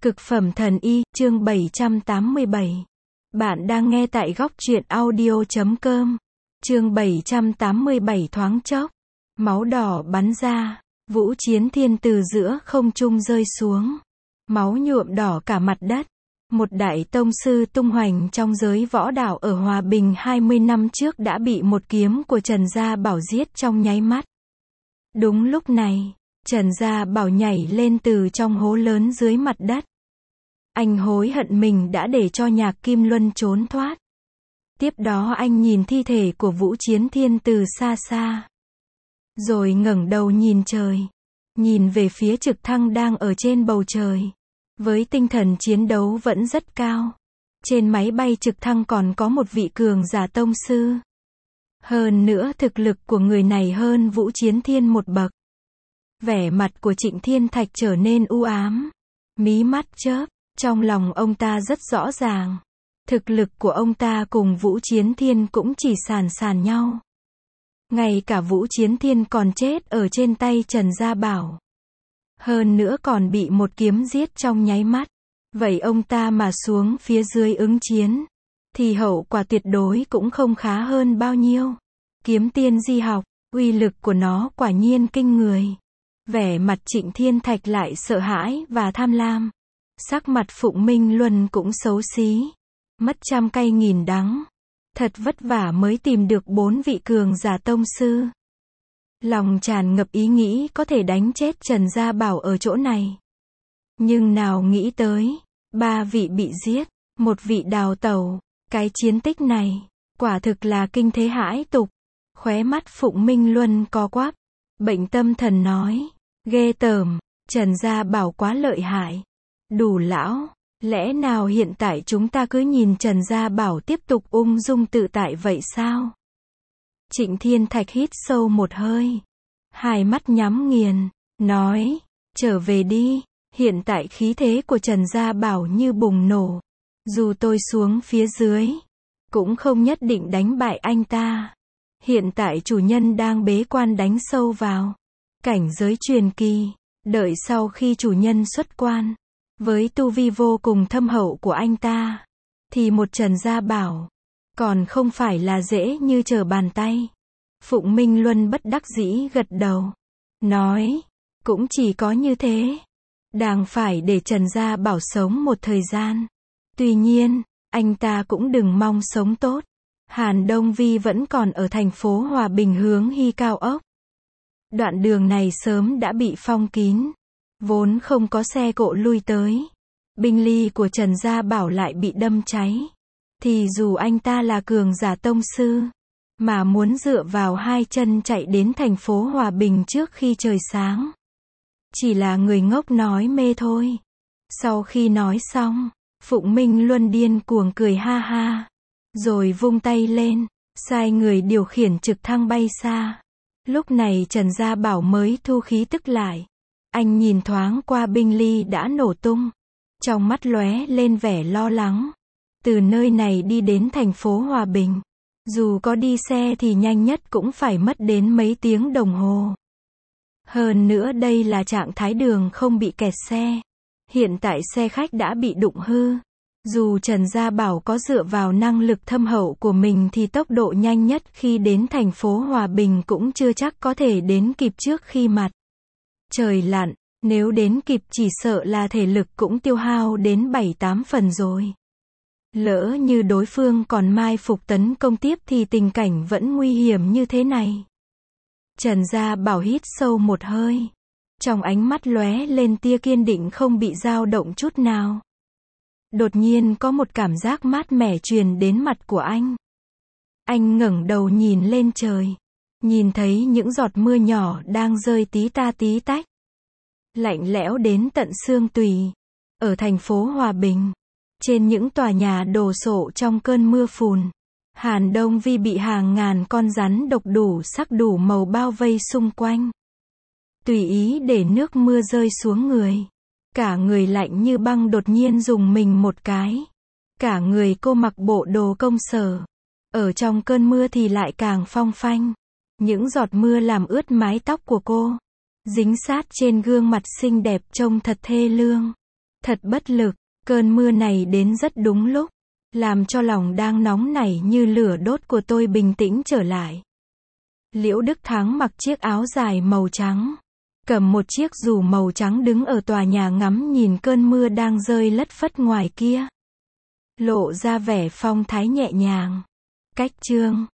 Cực phẩm thần y, chương 787. Bạn đang nghe tại góc truyện audio.com. Chương 787 thoáng chốc. Máu đỏ bắn ra. Vũ Chiến Thiên từ giữa không trung rơi xuống. Máu nhuộm đỏ cả mặt đất. Một đại tông sư tung hoành trong giới võ đạo ở Hòa Bình 20 năm trước đã bị một kiếm của Trần Gia Bảo giết trong nháy mắt. Đúng lúc này, Trần Gia Bảo nhảy lên từ trong hố lớn dưới mặt đất. Anh hối hận mình đã để cho Nhạc Kim Luân trốn thoát. Tiếp đó anh nhìn thi thể của Vũ Chiến Thiên từ xa xa. Rồi ngẩng đầu nhìn trời. Nhìn về phía trực thăng đang ở trên bầu trời. Với tinh thần chiến đấu vẫn rất cao. Trên máy bay trực thăng còn có một vị cường giả tông sư. Hơn nữa thực lực của người này hơn Vũ Chiến Thiên một bậc. Vẻ mặt của Trịnh Thiên Thạch trở nên u ám. Mí mắt chớp. Trong lòng ông ta rất rõ ràng. Thực lực của ông ta cùng Vũ Chiến Thiên cũng chỉ sàn nhau. Ngay cả Vũ Chiến Thiên còn chết ở trên tay Trần Gia Bảo. Hơn nữa còn bị một kiếm giết trong nháy mắt. Vậy ông ta mà xuống phía dưới ứng chiến, thì hậu quả tuyệt đối cũng không khá hơn bao nhiêu. Kiếm tiên di học, uy lực của nó quả nhiên kinh người. Vẻ mặt Trịnh Thiên Thạch lại sợ hãi và tham lam. Sắc mặt Phụng Minh Luân cũng xấu xí. Mất trăm cay nghìn đắng. Thật vất vả mới tìm được 4 vị cường giả tông sư. Lòng tràn ngập ý nghĩ có thể đánh chết Trần Gia Bảo ở chỗ này. Nhưng nào nghĩ tới, 3 vị bị giết, 1 vị đào tẩu. Cái chiến tích này, quả thực là kinh thế hãi tục. Khóe mắt Phụng Minh Luân co quắp. Bệnh tâm thần nói, ghê tởm, Trần Gia Bảo quá lợi hại. Đủ lão, lẽ nào hiện tại chúng ta cứ nhìn Trần Gia Bảo tiếp tục ung dung tự tại vậy sao? Trịnh Thiên Thạch hít sâu một hơi. Hai mắt nhắm nghiền, nói, trở về đi, hiện tại khí thế của Trần Gia Bảo như bùng nổ. Dù tôi xuống phía dưới, cũng không nhất định đánh bại anh ta. Hiện tại chủ nhân đang bế quan đánh sâu vào cảnh giới truyền kỳ, đợi sau khi chủ nhân xuất quan. Với tu vi vô cùng thâm hậu của anh ta, thì một Trần Gia Bảo, còn không phải là dễ như trở bàn tay. Phụng Minh Luân bất đắc dĩ gật đầu. Nói, cũng chỉ có như thế. Đành phải để Trần Gia Bảo sống một thời gian. Tuy nhiên, anh ta cũng đừng mong sống tốt. Hàn Đông Vi vẫn còn ở thành phố Hòa Bình hướng Hy Cao Ốc. Đoạn đường này sớm đã bị phong kín. Vốn không có xe cộ lui tới. Binh ly của Trần Gia Bảo lại bị đâm cháy. Thì dù anh ta là cường giả tông sư, mà muốn dựa vào 2 chân chạy đến thành phố Hòa Bình trước khi trời sáng, chỉ là người ngốc nói mê thôi. Sau khi nói xong, Phụng Minh Luân điên cuồng cười ha ha. Rồi vung tay lên, sai người điều khiển trực thăng bay xa. Lúc này Trần Gia Bảo mới thu khí tức lại. Anh nhìn thoáng qua binh ly đã nổ tung. Trong mắt lóe lên vẻ lo lắng. Từ nơi này đi đến thành phố Hòa Bình, dù có đi xe thì nhanh nhất cũng phải mất đến mấy tiếng đồng hồ. Hơn nữa đây là trạng thái đường không bị kẹt xe. Hiện tại xe khách đã bị đụng hư. Dù Trần Gia Bảo có dựa vào năng lực thâm hậu của mình thì tốc độ nhanh nhất khi đến thành phố Hòa Bình cũng chưa chắc có thể đến kịp trước khi mặt trời lặn. Nếu đến kịp chỉ sợ là thể lực cũng tiêu hao đến 7-8 phần rồi. Lỡ như đối phương còn mai phục tấn công tiếp thì tình cảnh vẫn nguy hiểm như thế này. Trần Gia Bảo hít sâu một hơi. Trong ánh mắt lóe lên tia kiên định không bị dao động chút nào. Đột nhiên có một cảm giác mát mẻ truyền đến mặt của anh. Anh ngẩng đầu nhìn lên trời. Nhìn thấy những giọt mưa nhỏ đang rơi tí ta tí tách. Lạnh lẽo đến tận xương tủy. Ở thành phố Hòa Bình, trên những tòa nhà đổ sộ trong cơn mưa phùn, Hàn Đông Vi bị hàng ngàn con rắn độc đủ sắc đủ màu bao vây xung quanh. Tùy ý để nước mưa rơi xuống người. Cả người lạnh như băng đột nhiên rùng mình một cái. Cả người cô mặc bộ đồ công sở. Ở trong cơn mưa thì lại càng phong phanh. Những giọt mưa làm ướt mái tóc của cô. Dính sát trên gương mặt xinh đẹp trông thật thê lương. Thật bất lực, cơn mưa này đến rất đúng lúc, làm cho lòng đang nóng nảy như lửa đốt của tôi bình tĩnh trở lại. Liễu Đức Thắng mặc chiếc áo dài màu trắng, cầm một chiếc dù màu trắng đứng ở tòa nhà ngắm nhìn cơn mưa đang rơi lất phất ngoài kia. Lộ ra vẻ phong thái nhẹ nhàng. Cách chương